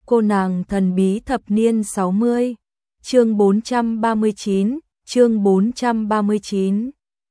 Cô nàng thần bí thập niên 60, chương 439, chương 439.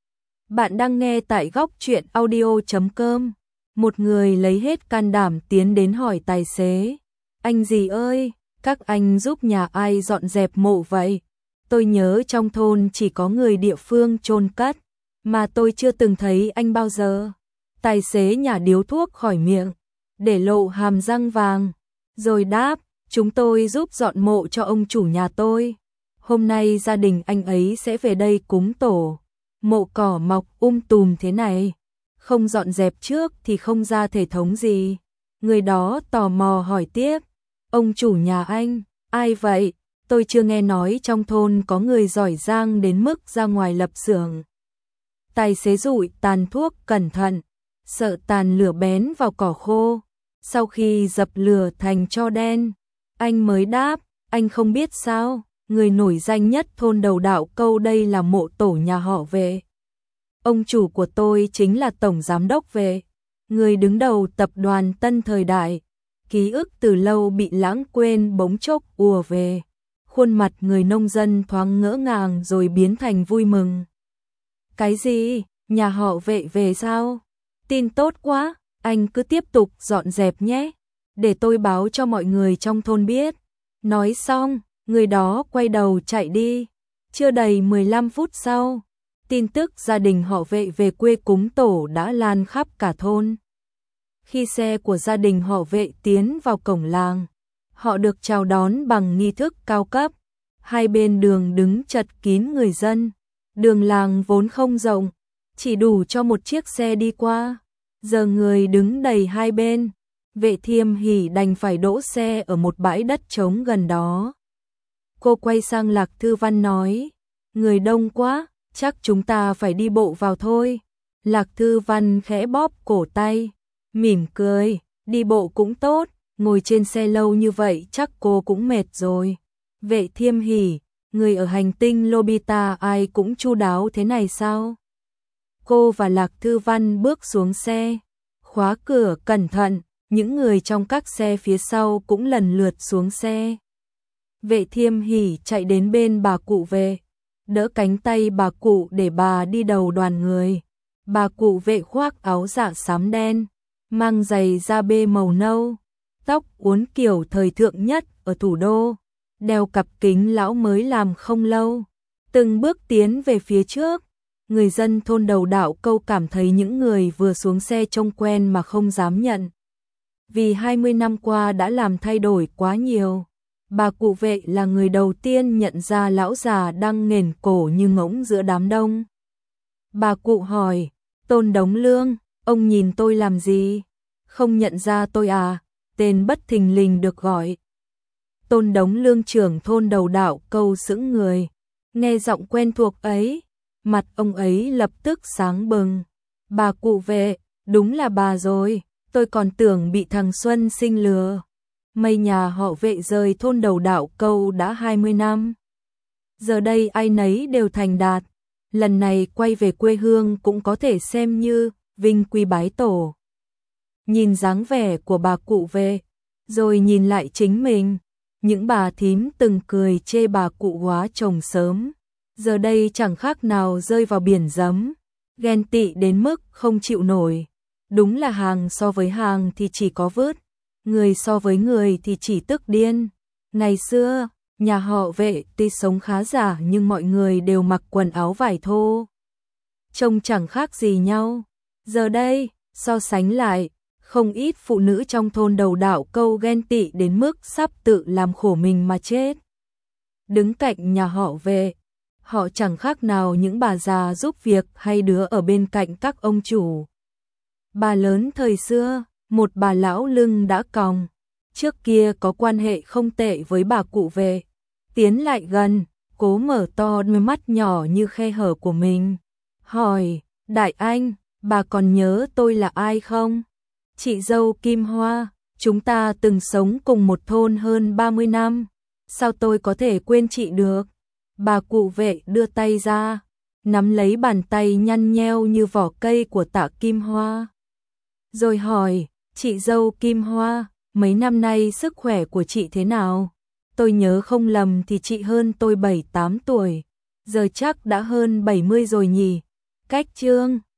Bạn đang nghe tại góc truyện audio.com. Một người lấy hết can đảm tiến đến hỏi tài xế. Anh gì ơi, các anh giúp nhà ai dọn dẹp mộ vậy? Tôi nhớ trong thôn chỉ có người địa phương chôn cất, mà tôi chưa từng thấy anh bao giờ. Tài xế nhả điếu thuốc khỏi miệng, để lộ hàm răng vàng, rồi đáp, chúng tôi giúp dọn mộ cho ông chủ nhà tôi. Hôm nay gia đình anh ấy sẽ về đây cúng tổ. Mộ cỏ mọc tùm thế này, không dọn dẹp trước thì không ra thể thống gì. Người đó tò mò hỏi tiếp, ông chủ nhà anh, ai vậy? Tôi chưa nghe nói trong thôn có người giỏi giang đến mức ra ngoài lập xưởng. Tài xế dụi tàn thuốc cẩn thận, sợ tàn lửa bén vào cỏ khô. Sau khi dập lửa thành tro đen, anh mới đáp, anh không biết sao, người nổi danh nhất thôn Đầu Đạo Câu đây là mộ tổ nhà họ Vệ. Ông chủ của tôi chính là tổng giám đốc Vệ, người đứng đầu tập đoàn Tân Thời Đại. Ký ức từ lâu bị lãng quên bỗng chốc ùa về. Khuôn mặt người nông dân thoáng ngỡ ngàng rồi biến thành vui mừng. Cái gì? Nhà họ Vệ về sao? Tin tốt quá, anh cứ tiếp tục dọn dẹp nhé, để tôi báo cho mọi người trong thôn biết. Nói xong, người đó quay đầu chạy đi. Chưa đầy 15 phút sau, tin tức gia đình họ Vệ về quê cúng tổ đã lan khắp cả thôn. Khi xe của gia đình họ Vệ tiến vào cổng làng, họ được chào đón bằng nghi thức cao cấp. Hai bên đường đứng chật kín người dân. Đường làng vốn không rộng, chỉ đủ cho một chiếc xe đi qua. Giờ người đứng đầy hai bên. Vệ Thiêm Hỷ đành phải đỗ xe ở một bãi đất trống gần đó. Cô quay sang Lạc Thư Văn nói, người đông quá, chắc chúng ta phải đi bộ vào thôi. Lạc Thư Văn khẽ bóp cổ tay, mỉm cười, đi bộ cũng tốt, ngồi trên xe lâu như vậy chắc cô cũng mệt rồi. Vệ Thiêm Hỷ, người ở hành tinh Lobita ai cũng chu đáo thế này sao? Cô và Lạc Thư Văn bước xuống xe, khóa cửa cẩn thận, những người trong các xe phía sau cũng lần lượt xuống xe. Vệ Thiêm Hỷ chạy đến bên bà cụ Vệ, đỡ cánh tay bà cụ để bà đi đầu đoàn người. Bà cụ Vệ khoác áo dạ xám đen, mang giày da bê màu nâu, tóc uốn kiểu thời thượng nhất ở thủ đô, đeo cặp kính lão mới làm không lâu, từng bước tiến về phía trước. Người dân thôn Đầu Đạo Câu cảm thấy những người vừa xuống xe trông quen mà không dám nhận. Vì 20 năm qua đã làm thay đổi quá nhiều. Bà cụ Vệ là người đầu tiên nhận ra lão già đang nghển cổ như ngỗng giữa đám đông. Bà cụ hỏi, Tôn Đống Lương, ông nhìn tôi làm gì? Không nhận ra tôi à? Tên bất thình lình được gọi. Tôn Đống Lương trưởng thôn Đầu Đạo Câu sững người. Nghe giọng quen thuộc ấy, mặt ông ấy lập tức sáng bừng. Bà cụ Vệ, đúng là bà rồi, tôi còn tưởng bị thằng Xuân Sinh lừa. Mây nhà họ Vệ rời thôn Đầu Đạo Câu đã 20 năm. Giờ đây ai nấy đều thành đạt. Lần này quay về quê hương cũng có thể xem như vinh quy bái tổ. Nhìn dáng vẻ của bà cụ Vệ, rồi nhìn lại chính mình, những bà thím từng cười chê bà cụ hóa chồng sớm, giờ đây chẳng khác nào rơi vào biển giấm, ghen tị đến mức không chịu nổi. Đúng là hàng so với hàng thì chỉ có vứt, người so với người thì chỉ tức điên. Ngày xưa, nhà họ Vệ tuy sống khá giả nhưng mọi người đều mặc quần áo vải thô, trông chẳng khác gì nhau. Giờ đây, so sánh lại, không ít phụ nữ trong thôn Đầu Đạo Câu ghen tị đến mức sắp tự làm khổ mình mà chết. Đứng cạnh nhà họ Vệ, họ chẳng khác nào những bà già giúp việc hay đứa ở bên cạnh các ông chủ. Bà lớn thời xưa, một bà lão lưng đã còng, trước kia có quan hệ không tệ với bà cụ Vệ, tiến lại gần, cố mở to đôi mắt nhỏ như khe hở của mình, hỏi, đại anh, bà còn nhớ tôi là ai không? Chị dâu Kim Hoa, chúng ta từng sống cùng một thôn hơn 30 năm, sao tôi có thể quên chị được? Bà cụ Vệ đưa tay ra, nắm lấy bàn tay nhăn nheo như vỏ cây của Tạ Kim Hoa, rồi hỏi, chị dâu Kim Hoa, mấy năm nay sức khỏe của chị thế nào? Tôi nhớ không lầm thì chị hơn tôi 7-8 tuổi, giờ chắc đã hơn 70 rồi nhỉ? Cách Trương